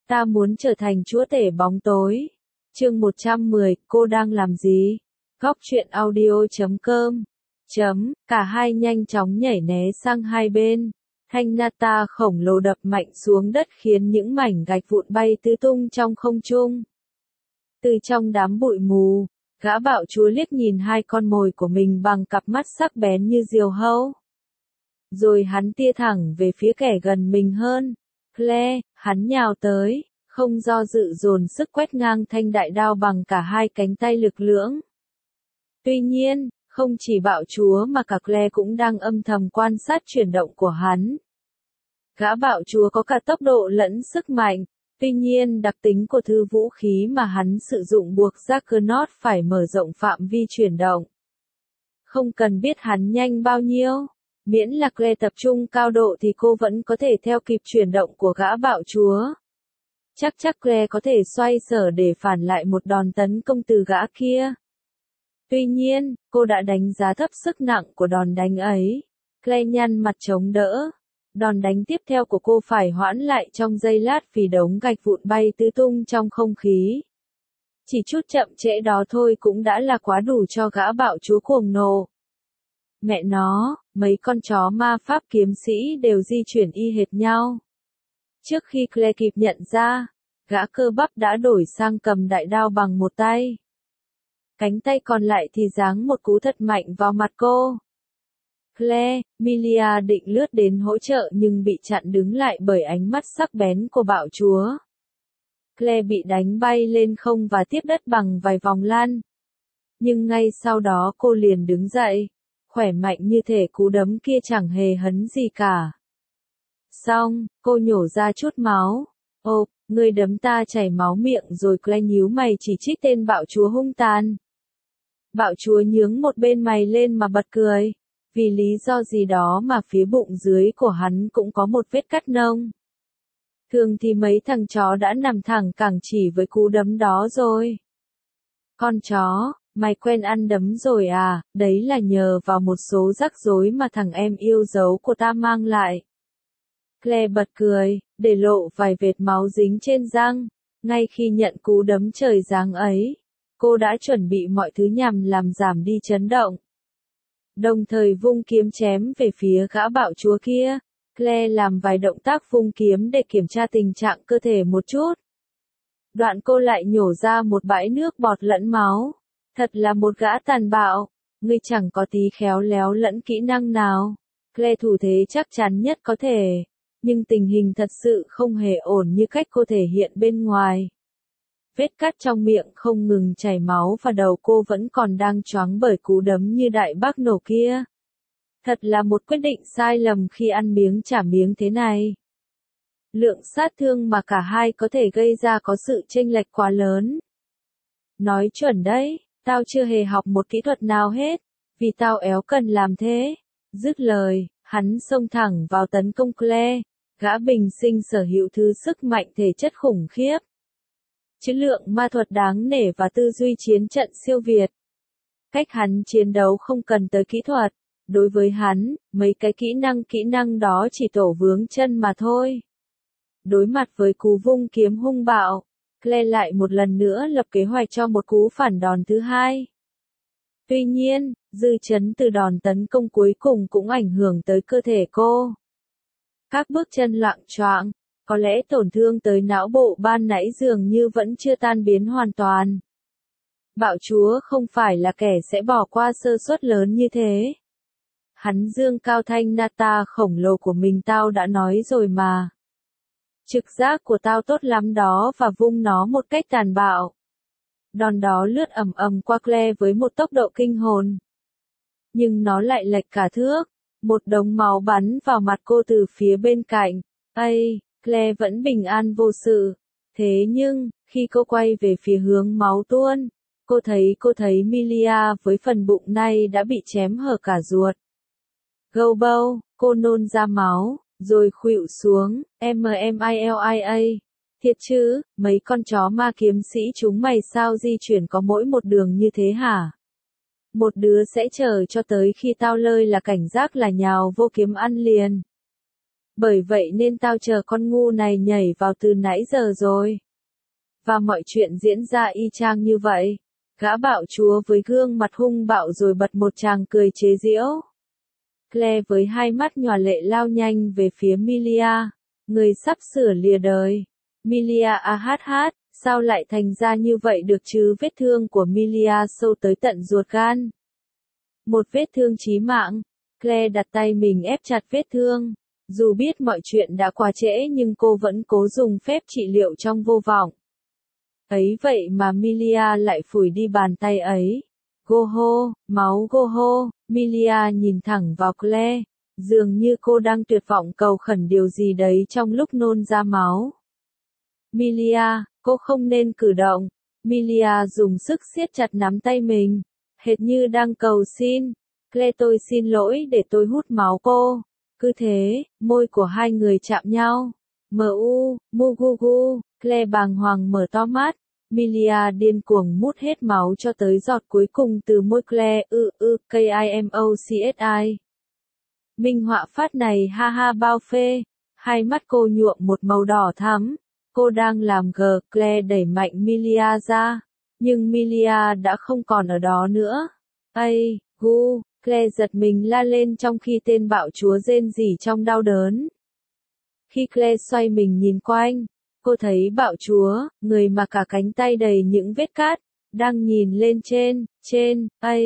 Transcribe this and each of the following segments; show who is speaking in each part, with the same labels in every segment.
Speaker 1: Ta muốn trở thành chúa tể bóng tối. Chương 110, cô đang làm gì? Góc truyện audio.com. Cả hai nhanh chóng nhảy né sang hai bên. Thanh nata khổng lồ đập mạnh xuống đất khiến những mảnh gạch vụn bay tứ tung trong không trung. Từ trong đám bụi mù, gã bạo chúa liếc nhìn hai con mồi của mình bằng cặp mắt sắc bén như diều hâu. Rồi hắn tia thẳng về phía kẻ gần mình hơn. Claire, hắn nhào tới, không do dự dồn sức quét ngang thanh đại đao bằng cả hai cánh tay lực lưỡng. Tuy nhiên, không chỉ bạo chúa mà cả Claire cũng đang âm thầm quan sát chuyển động của hắn. Gã bạo chúa có cả tốc độ lẫn sức mạnh, tuy nhiên đặc tính của thứ vũ khí mà hắn sử dụng buộc Juggernaut phải mở rộng phạm vi chuyển động. Không cần biết hắn nhanh bao nhiêu, miễn là Claire tập trung cao độ thì cô vẫn có thể theo kịp chuyển động của gã bạo chúa. Chắc Claire có thể xoay sở để phản lại một đòn tấn công từ gã kia. Tuy nhiên, cô đã đánh giá thấp sức nặng của đòn đánh ấy. Claire nhăn mặt chống đỡ. Đòn đánh tiếp theo của cô phải hoãn lại trong giây lát vì đống gạch vụn bay tứ tung trong không khí. Chỉ chút chậm trễ đó thôi cũng đã là quá đủ cho gã bạo chúa cuồng nộ. Mẹ nó, mấy con chó ma pháp kiếm sĩ đều di chuyển y hệt nhau. Trước khi Claire kịp nhận ra, gã cơ bắp đã đổi sang cầm đại đao bằng một tay. Cánh tay còn lại thì giáng một cú thật mạnh vào mặt cô. Claire, Milia định lướt đến hỗ trợ nhưng bị chặn đứng lại bởi ánh mắt sắc bén của bạo chúa. Claire bị đánh bay lên không và tiếp đất bằng vài vòng lăn. Nhưng ngay sau đó cô liền đứng dậy, khỏe mạnh như thể cú đấm kia chẳng hề hấn gì cả. Xong, cô nhổ ra chút máu. Ô, ngươi đấm ta chảy máu miệng rồi. Claire nhíu mày chỉ trích tên bạo chúa hung tàn. Bạo chúa nhướng một bên mày lên mà bật cười. Vì lý do gì đó mà phía bụng dưới của hắn cũng có một vết cắt nông. Thường thì mấy thằng chó đã nằm thẳng cẳng chỉ với cú đấm đó rồi. Con chó, mày quen ăn đấm rồi à? Đấy là nhờ vào một số rắc rối mà thằng em yêu dấu của ta mang lại. Claire bật cười, để lộ vài vệt máu dính trên răng. Ngay khi nhận cú đấm trời giáng ấy, cô đã chuẩn bị mọi thứ nhằm làm giảm đi chấn động. Đồng thời vung kiếm chém về phía gã bạo chúa kia. Claire làm vài động tác vung kiếm để kiểm tra tình trạng cơ thể một chút. Đoạn cô lại nhổ ra một bãi nước bọt lẫn máu. Thật là một gã tàn bạo. Ngươi chẳng có tí khéo léo lẫn kỹ năng nào. Claire thủ thế chắc chắn nhất có thể. Nhưng tình hình thật sự không hề ổn như cách cô thể hiện bên ngoài. Vết cắt trong miệng không ngừng chảy máu và đầu cô vẫn còn đang choáng bởi cú đấm như đại bác nổ kia. Thật là một quyết định sai lầm khi ăn miếng trả miếng thế này. Lượng sát thương mà cả hai có thể gây ra có sự chênh lệch quá lớn. Nói chuẩn đấy, tao chưa hề học một kỹ thuật nào hết, vì tao éo cần làm thế. Dứt lời, hắn xông thẳng vào tấn công Claire, gã bình sinh sở hữu thứ sức mạnh thể chất khủng khiếp. Chữ lượng ma thuật đáng nể và tư duy chiến trận siêu việt. Cách hắn chiến đấu không cần tới kỹ thuật, đối với hắn, mấy cái kỹ năng đó chỉ tổ vướng chân mà thôi. Đối mặt với cú vung kiếm hung bạo, Claire lại một lần nữa lập kế hoạch cho một cú phản đòn thứ hai. Tuy nhiên, dư chấn từ đòn tấn công cuối cùng cũng ảnh hưởng tới cơ thể cô. Các bước chân loạng choạng, có lẽ tổn thương tới não bộ ban nãy dường như vẫn chưa tan biến hoàn toàn. Bạo chúa không phải là kẻ sẽ bỏ qua sơ suất lớn như thế. Hắn dương cao thanh nata khổng lồ của mình, tao đã nói rồi mà. Trực giác của tao tốt lắm đó, và vung nó một cách tàn bạo. Đòn đó lướt ầm ầm qua Claire với một tốc độ kinh hồn. Nhưng nó lại lệch cả thước. Một đống máu bắn vào mặt cô từ phía bên cạnh. Ây, Claire vẫn bình an vô sự. Thế nhưng, khi cô quay về phía hướng máu tuôn, cô thấy Milia với phần bụng này đã bị chém hở cả ruột. Gâu bâu, cô nôn ra máu, rồi khuỵu xuống. MMILIA. Thiệt chứ, mấy con chó ma kiếm sĩ chúng mày sao di chuyển có mỗi một đường như thế hả? Một đứa sẽ chờ cho tới khi tao lơi là cảnh giác là nhào vô kiếm ăn liền. Bởi vậy nên tao chờ con ngu này nhảy vào từ nãy giờ rồi. Và mọi chuyện diễn ra y chang như vậy. Gã bạo chúa với gương mặt hung bạo rồi bật một tràng cười chế giễu. Claire với hai mắt nhòa lệ lao nhanh về phía Milia, người sắp sửa lìa đời. Milia hát, sao lại thành ra như vậy được chứ? Vết thương của Milia sâu tới tận ruột gan. Một vết thương chí mạng. Claire đặt tay mình ép chặt vết thương. Dù biết mọi chuyện đã quá trễ nhưng cô vẫn cố dùng phép trị liệu trong vô vọng. Ấy vậy mà Milia lại phủi đi bàn tay ấy. Goho, máu Goho. Milia nhìn thẳng vào Claire, dường như cô đang tuyệt vọng cầu khẩn điều gì đấy trong lúc nôn ra máu. Milia, cô không nên cử động. Milia dùng sức siết chặt nắm tay mình, hệt như đang cầu xin. Claire, tôi xin lỗi để tôi hút máu cô. Cứ thế, môi của hai người chạm nhau. Mugugu, Claire bàng hoàng mở to mắt. Milia điên cuồng mút hết máu cho tới giọt cuối cùng từ môi Claire. KIMOCSI. Minh họa phát này ha ha bao phê. Hai mắt cô nhuộm một màu đỏ thắm. Cô đang làm gờ. Claire đẩy mạnh Milia ra. Nhưng Milia đã không còn ở đó nữa. Claire giật mình la lên trong khi tên bạo chúa rên rỉ trong đau đớn. Khi Claire xoay mình nhìn quanh, cô thấy bạo chúa, người mà cả cánh tay đầy những vết cát, đang nhìn lên trên.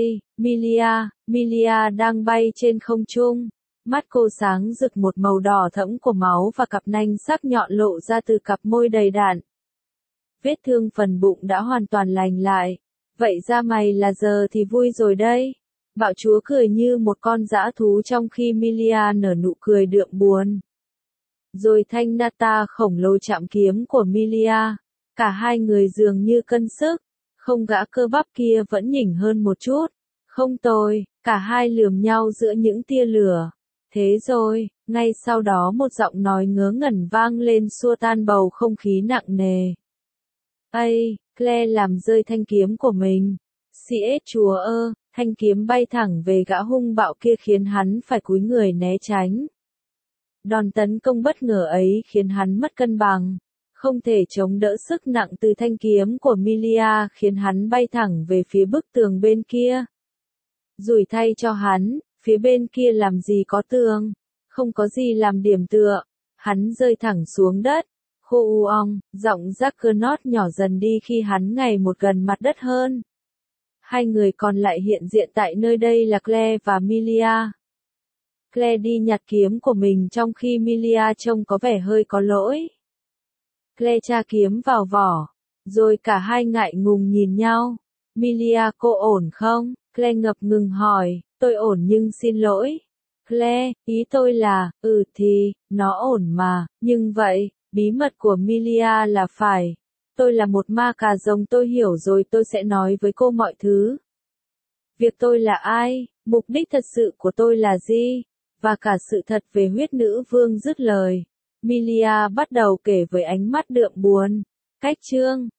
Speaker 1: Milia đang bay trên không trung. Mắt cô sáng rực một màu đỏ thẫm của máu và cặp nanh sắc nhọn lộ ra từ cặp môi đầy đạn. Vết thương phần bụng đã hoàn toàn lành lại. Vậy ra mày là giờ thì vui rồi đây. Bạo chúa cười như một con dã thú trong khi Milia nở nụ cười đượm buồn. Rồi thanh nata khổng lồ chạm kiếm của Milia. Cả hai người dường như cân sức. Không, gã cơ bắp kia vẫn nhỉnh hơn một chút. Không tồi, cả hai lườm nhau giữa những tia lửa. Thế rồi, ngay sau đó một giọng nói ngớ ngẩn vang lên xua tan bầu không khí nặng nề. Claire làm rơi thanh kiếm của mình. Chúa ơ, thanh kiếm bay thẳng về gã hung bạo kia khiến hắn phải cúi người né tránh. Đòn tấn công bất ngờ ấy khiến hắn mất cân bằng, không thể chống đỡ sức nặng từ thanh kiếm của Milia khiến hắn bay thẳng về phía bức tường bên kia. Rủi thay cho hắn, phía bên kia làm gì có tường, không có gì làm điểm tựa, hắn rơi thẳng xuống đất. Giọng Juggernaut nhỏ dần đi khi hắn ngày một gần mặt đất hơn. Hai người còn lại hiện diện tại nơi đây là Claire và Milia. Claire đi nhặt kiếm của mình trong khi Milia trông có vẻ hơi có lỗi. Claire tra kiếm vào vỏ, rồi cả hai ngại ngùng nhìn nhau. Milia, cô ổn không? Claire ngập ngừng hỏi, tôi ổn nhưng xin lỗi. Claire, ý tôi là, thì, nó ổn mà, nhưng vậy, bí mật của Milia là phải. Tôi là một ma cà rồng, tôi hiểu rồi, tôi sẽ nói với cô mọi thứ. Việc tôi là ai, mục đích thật sự của tôi là gì, và cả sự thật về huyết nữ vương. Dứt lời, Milia bắt đầu kể với ánh mắt đượm buồn. Cách chương